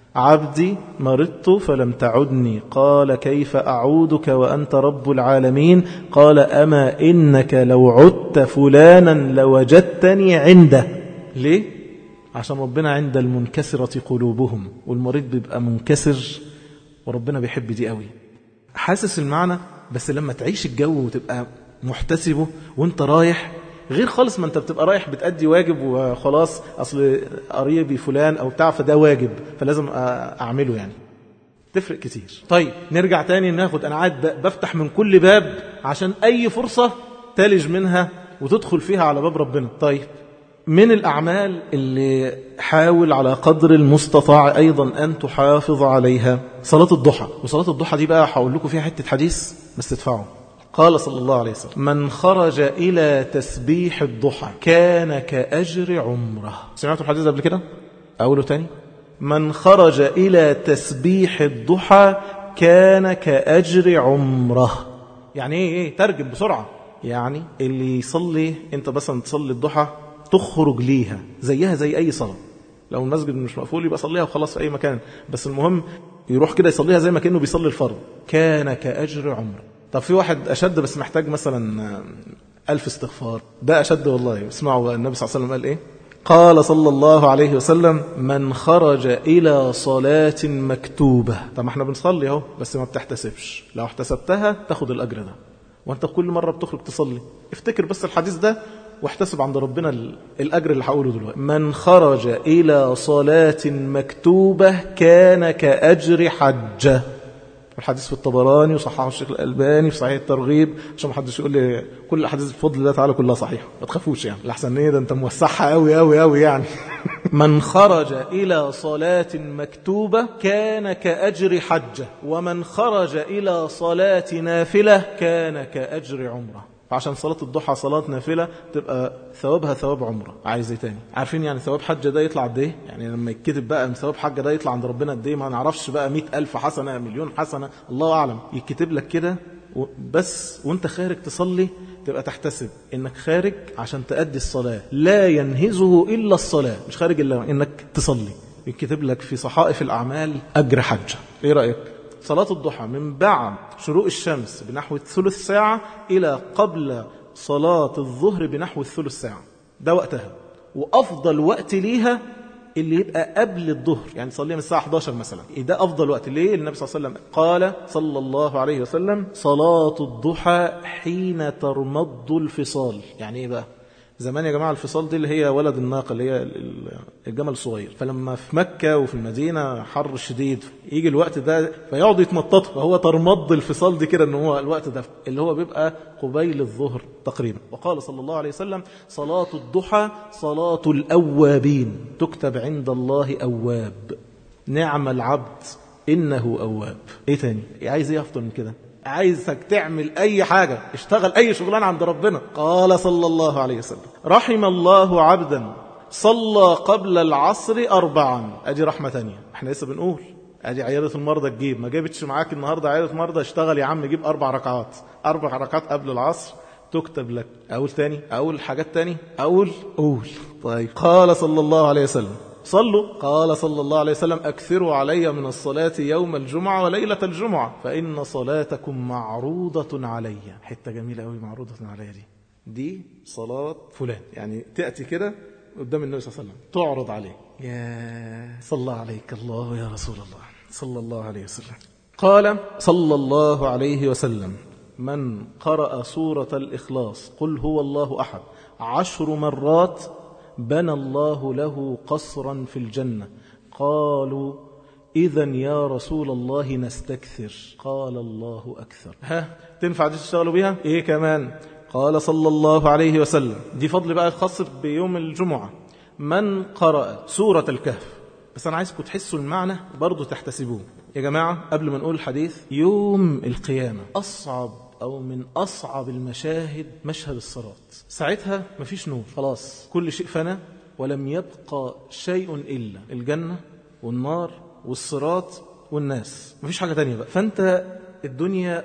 عبدي مرضت فلم تعدني، قال كيف أعودك وأنت رب العالمين؟ قال أما إنك لو عدت فلانا لوجدتني عنده. ليه؟ عشان ربنا عند المنكسرة قلوبهم، والمريض بيبقى منكسر وربنا بيحب دي قوي. حاسس المعنى؟ بس لما تعيش الجو وتبقى محتسبه وانت رايح غير خالص ما انت بتبقى رايح بتأدي واجب وخلاص، أصل قريبي فلان أو بتاع فده واجب فلازم أعمله، يعني تفرق كتير. طيب نرجع تاني ناخد، أنا قاعد بفتح من كل باب عشان أي فرصة تلج منها وتدخل فيها على باب ربنا. طيب من الأعمال اللي حاول على قدر المستطاع أيضا أن تحافظ عليها صلاة الضحى. وصلاة الضحى دي بقى هقول لكم فيها حتة حديث بس تدفعوا. قال صلى الله عليه وسلم من خرج إلى تسبيح الضحى كان كأجر عمره. سمعتوا الحديث قبل كده؟ أقوله تاني. من خرج إلى تسبيح الضحى كان كأجر عمره. يعني ايه ايه ترجم بسرعة. يعني اللي يصلي، انت مثلا تصلي الضحى تخرج ليها زيها زي أي صلاة، لو المسجد مش مقفول يبقى صليها وخلاص في أي مكان، بس المهم يروح كده يصليها زي ما كأنه بيصلي الفرض، كان كأجر عمره. طب في واحد أشد بس محتاج مثلا ألف استغفار، ده أشد والله. اسمعوا النبي صلى الله عليه وسلم قال إيه؟ قال صلى الله عليه وسلم من خرج إلى صلاة مكتوبة. طب ما احنا بنصلي اهو بس ما بتحتسبش، لو احتسبتها تاخد الأجر ده، وانت كل مرة بتخرج تصلي افتكر بس الحديث ده واحتسب عند ربنا الأجر اللي هقوله دلوقتي. من خرج إلى صلاة مكتوبة كان كأجر حجة. الحديث في الطبراني وصححه الشيخ الألباني في صحيح الترغيب، عشان ما حدش يقول لي كل الأحاديث بفضل الله تعالى كلها صحيحة، ما تخافوش يعني الأحسن إيه ده أنت موسعها قوي قوي قوي يعني. من خرج إلى صلاة مكتوبة كان كأجر حجة، ومن خرج إلى صلاة نافلة كان كأجر عمرة. فعشان صلاة الضحى صلاة نافلة تبقى ثوابها ثواب عمرة. عايز ايه تاني؟ عارفين يعني ثواب حجة ده يطلع قد ايه؟ يعني لما يتكتب بقى من ثواب حجة ده يطلع عند ربنا قد ايه؟ ما نعرفش بقى مئة ألف حسنة مليون حسنة الله أعلم. يتكتب لك كده بس وانت خارج تصلي تبقى تحتسب انك خارج عشان تأدي الصلاة، لا ينهزه إلا الصلاة، مش خارج إلا انك تصلي. يتكتب لك في صحائف الأعمال أجر حجة. ايه رأيك؟ صلاة الضحى من بعد شروق الشمس بنحو ثلث ساعة إلى قبل صلاة الظهر بنحو ثلث ساعة، ده وقتها. وأفضل وقت ليها اللي يبقى قبل الظهر، يعني صليها من الساعة إحدى عشر مثلا، ده أفضل وقت. ليه؟ النبي صلى الله عليه وسلم قال صلى الله عليه وسلم صلاة الضحى حين ترمض الفصال. يعني إيه بقى؟ زمان يا جماعة الفصال دي اللي هي ولد الناقة، اللي هي الجمل الصغير. فلما في مكة وفي المدينة حر شديد يجي الوقت ده فيقعد يتنطط، فهو ترمض الفصال دي كده ان هو الوقت ده اللي هو بيبقى قبيل الظهر تقريبا. وقال صلى الله عليه وسلم صلاة الضحى صلاة الأوابين، تكتب عند الله أواب، نعم العبد إنه أواب. ايه تاني؟ عايز ايه افضل من كده؟ عايزك تعمل أي حاجة، اشتغل أي شغلان عند ربنا. قال صلى الله عليه وسلم رحم الله عبدا صلى قبل العصر أربعا. أدي رحمة تانية، احنا لسه بنقول أدي عيادة المرضى تجيب، ما جابتش معاك النهاردة عيادة مرضى، اشتغل يا عم جيب أربع ركعات، أربع ركعات قبل العصر تكتب لك. أقول تاني؟ أقول حاجات تاني؟ أقول قول. طيب قال صلى الله عليه وسلم صلوا، قال صلى الله عليه وسلم أكثروا علي من الصلاة يوم الجمعة وليلة الجمعة فإن صلاتكم معروضة علي. حتة جميلة أوي، معروضة علي دي دي صلاة فلان، يعني تأتي كده قدام النبي صلى الله عليه وسلم تعرض عليه. يا صلى عليك الله يا رسول الله صلى الله عليه وسلم. قال صلى الله عليه وسلم من قرأ سورة الإخلاص قل هو الله أحد عشر مرات بنى الله له قصرا في الجنة. قالوا إذن يا رسول الله نستكثر، قال الله أكثر. ها تنفع دي تشتغلوا بيها؟ إيه كمان؟ قال صلى الله عليه وسلم دي فضل بقى خاص بيوم الجمعة من قرأ سورة الكهف. بس أنا عايزكم تحسوا المعنى برضو تحتسبوه يا جماعة. قبل ما نقول الحديث، يوم القيامة أصعب أو من أصعب المشاهد مشهد الصراط. ساعتها مفيش نور، خلاص كل شيء فنى ولم يبقى شيء إلا الجنة والنار والصراط والناس، مفيش حاجة تانية بقى. فأنت الدنيا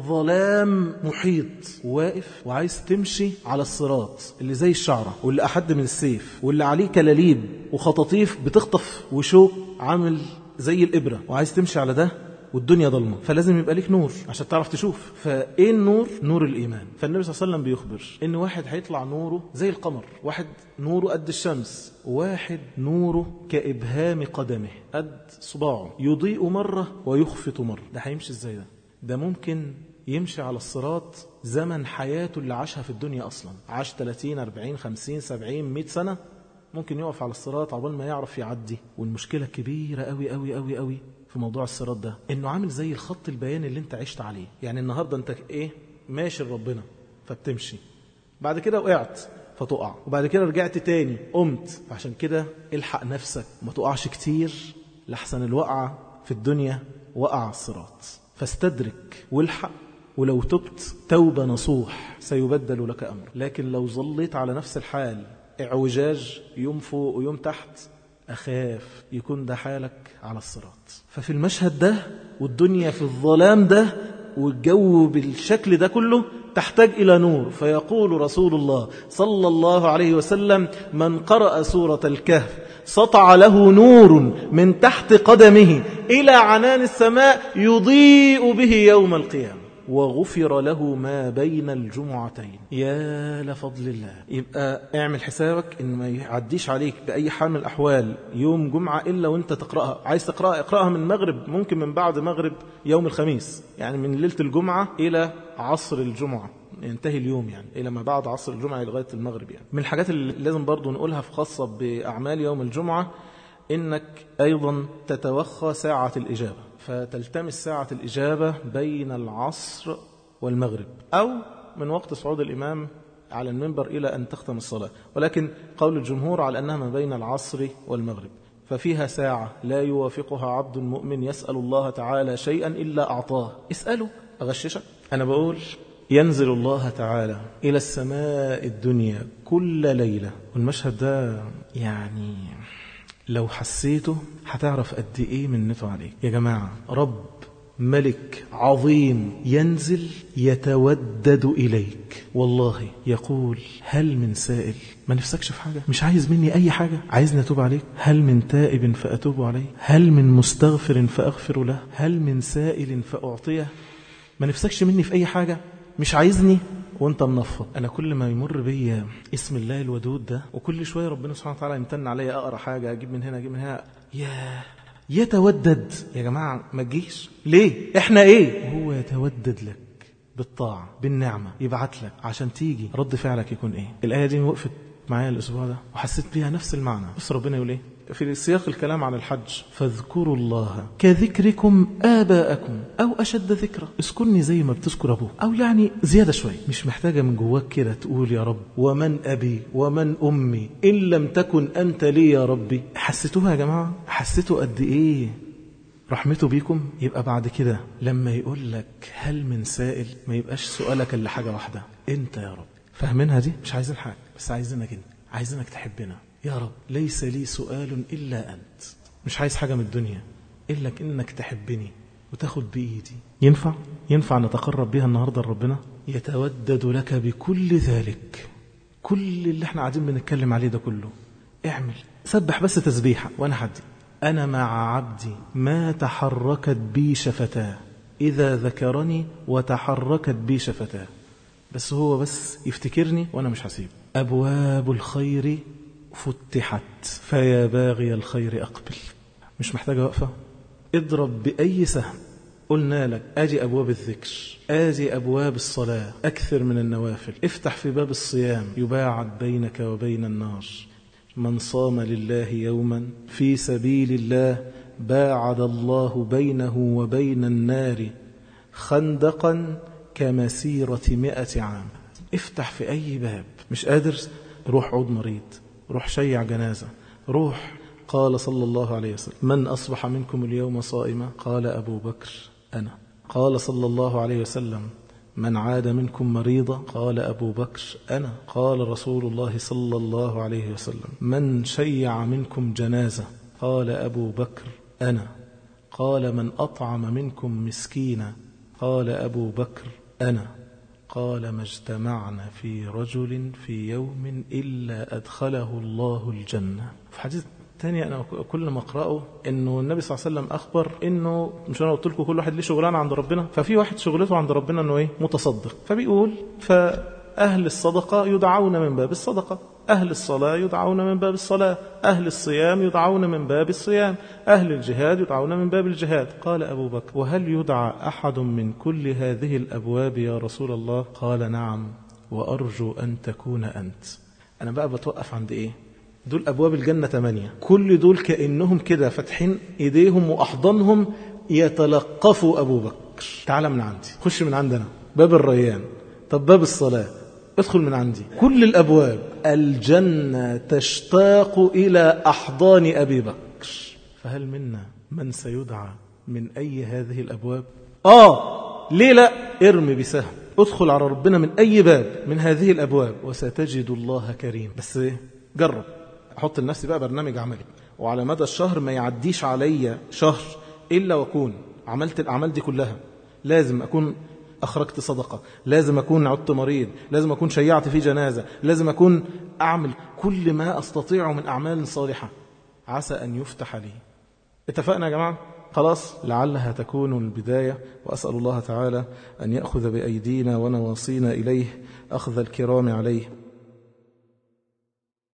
ظلام محيط، واقف وعايز تمشي على الصراط اللي زي الشعرة واللي أحد من السيف واللي عليه كلاليب وخطاطيف بتخطف وشوك عامل زي الإبرة، وعايز تمشي على ده والدنيا ضلمة، فلازم يبقى لك نور عشان تعرف تشوف. فايه النور؟ نور الإيمان. فالنبي صلى الله عليه وسلم بيخبر ان واحد هيطلع نوره زي القمر، واحد نوره قد الشمس، واحد نوره كإبهام قدمه قد صباعه، يضيء مرة ويخفت مرة. ده هيمشي ازاي ده؟ ده ممكن يمشي على الصراط زمن حياته اللي عاشها في الدنيا أصلا، عاش ثلاثين أربعين خمسين سبعين مئة سنة، ممكن يقف على الصراط عقبال ما يعرف يعدي. والمشكلة كبيرة قوي قوي قوي قوي في موضوع الصراط ده، انه عامل زي الخط البياني اللي انت عشت عليه. يعني النهاردة انت ايه؟ ماشي لربنا فبتمشي، بعد كده وقعت فتقع، وبعد كده رجعت تاني قمت. فعشان كده الحق نفسك ما تقعش كتير، لحسن الوقعة في الدنيا وقع الصراط. فاستدرك والحق، ولو تبت توبة نصوح سيبدل لك أمر. لكن لو ظليت على نفس الحال اعوجاج يوم فوق ويوم تحت، أخاف يكون ده حالك على الصراط. ففي المشهد ده والدنيا في الظلام ده والجو بالشكل ده كله تحتاج إلى نور. فيقول رسول الله صلى الله عليه وسلم من قرأ سورة الكهف سطع له نور من تحت قدمه إلى عنان السماء يضيء به يوم القيامة وغفر له ما بين الجمعتين. يا لفضل الله. يبقى اعمل حسابك ان ما يعديش عليك بأي حال من الأحوال يوم جمعة إلا وانت تقرأها. عايز تقرأها اقرأها من مغرب، ممكن من بعد مغرب يوم الخميس، يعني من ليلة الجمعة إلى عصر الجمعة، ينتهي اليوم يعني إلى ما بعد عصر الجمعة لغاية المغرب. يعني من الحاجات اللي لازم برضو نقولها في خاصة بأعمال يوم الجمعة إنك أيضا تتوخى ساعة الإجابة. فتلتمس ساعة الإجابة بين العصر والمغرب، أو من وقت صعود الإمام على المنبر إلى أن تختم الصلاة، ولكن قول الجمهور على أنها ما بين العصر والمغرب. ففيها ساعة لا يوافقها عبد مؤمن يسأل الله تعالى شيئا إلا أعطاه. اسأله. أغششك، أنا بقول ينزل الله تعالى إلى السماء الدنيا كل ليلة، والمشهد ده يعني لو حسيته هتعرف قد إيه منته عليك يا جماعة. رب ملك عظيم ينزل يتودد إليك، والله يقول هل من سائل؟ ما نفسكش في حاجة؟ مش عايز مني أي حاجة؟ عايزني أتوب عليك؟ هل من تائب فأتوب عليه؟ هل من مستغفر فأغفر له؟ هل من سائل فأعطيه؟ ما نفسكش مني في أي حاجة؟ مش عايزني وانت منفض. انا كل ما يمر بيا اسم الله الودود ده، وكل شويه ربنا سبحانه وتعالى يمتن عليا اقرا حاجه، اجيب من هنا اجيب من هنا، يا يتودد يا جماعه. ما تجيش ليه؟ احنا ايه؟ هو يتودد لك بالطاعه بالنعمه، يبعت لك عشان تيجي رد فعلك يكون ايه. الايه دي وقفت معايا الاسبوع ده وحسيت بيها نفس المعنى. بس ربنا يقول ايه في سياق الكلام عن الحج؟ فاذكروا الله كذكركم آباءكم أو أشد ذكرى. اذكرني زي ما بتذكر أبوك، أو يعني زيادة شوي. مش محتاجة من جواك كده تقول يا رب ومن أبي ومن أمي إن لم تكن أنت لي يا ربي. حسيتوها يا جماعة؟ حسيتوا قد إيه رحمته بيكم؟ يبقى بعد كده لما يقول لك هل من سائل، ما يبقاش سؤالك اللي حاجة واحدة، أنت يا رب. فاهمينها دي؟ مش عايزين حاجة، بس عايزينك أنت، عايزينك تحبنا يا رب. ليس لي سؤال إلا أنت. مش عايز حاجة من الدنيا إلا إنك تحبني وتاخد بإيدي. ينفع؟ ينفع نتقرب بها النهاردة لربنا؟ يتودد لك بكل ذلك، كل اللي احنا قاعدين بنتكلم عليه ده كله. اعمل سبح بس تسبيحة وأنا حدي. أنا مع عبدي ما تحركت بي شفتاه إذا ذكرني وتحركت بي شفتاه. بس هو بس يفتكرني وأنا مش هسيب. أبواب الخير فتحت فيا باغي الخير أقبل. مش محتاجة وقفة. اضرب بأي سهم. قلنا لك آجي أبواب الذكر، آجي أبواب الصلاة، أكثر من النوافل. افتح في باب الصيام، يباعد بينك وبين النار. من صام لله يوما في سبيل الله باعد الله بينه وبين النار خندقا كمسيرة مئة عام. افتح في أي باب. مش قادر؟ روح عود مريض، روح شيع جنازة، روح. قال صلى الله عليه وسلم من أصبح منكم اليوم صائما؟ قال أبو بكر أنا. قال صلى الله عليه وسلم من عاد منكم مريضا؟ قال أبو بكر أنا. قال رسول الله صلى الله عليه وسلم من شيع منكم جنازة؟ قال أبو بكر أنا. قال من أطعم منكم مسكينا؟ قال أبو بكر أنا. قال ما اجتمعنا في رجل في يوم إلا أدخله الله الجنة. في حديث تاني أنا كل ما أقرأه إنه النبي صلى الله عليه وسلم أخبر إنه مش أنا قلت لكم كل واحد ليه شغلانة عند ربنا، ففي واحد شغلته عند ربنا إنه إيه متصدق، فبيقول فأهل الصدقة يدعون من باب الصدقة، أهل الصلاة يدعون من باب الصلاة، أهل الصيام يدعون من باب الصيام، أهل الجهاد يدعون من باب الجهاد. قال أبو بكر وهل يدعى أحد من كل هذه الأبواب يا رسول الله؟ قال نعم وأرجو أن تكون أنت. أنا بقى بتوقف عند إيه؟ دول أبواب الجنة ثمانية، كل دول كأنهم كده فاتحين إيديهم وأحضانهم يتلقفوا أبو بكر. تعال من عندي، خش من عندنا باب الريان. طب باب الصلاة ادخل من عندي. كل الأبواب الجنة تشتاق إلى أحضان أبي بكر. فهل منا من سيدعى من أي هذه الأبواب؟ آه ليه لا؟ ارمي بسهم، ادخل على ربنا من أي باب من هذه الأبواب وستجد الله كريم. بس جرب. أحط لنفسي بقى برنامج عملي، وعلى مدى الشهر ما يعديش عليا شهر إلا وأكون عملت الأعمال دي كلها. لازم أكون أخرجت صدقة، لازم أكون عدت مريض، لازم أكون شيعت في جنازة، لازم أكون أعمل كل ما أستطيع من أعمال صالحة عسى أن يفتح لي. اتفقنا يا جماعة؟ خلاص، لعلها تكون البداية. وأسأل الله تعالى أن يأخذ بأيدينا ونواصينا إليه أخذ الكرام عليه.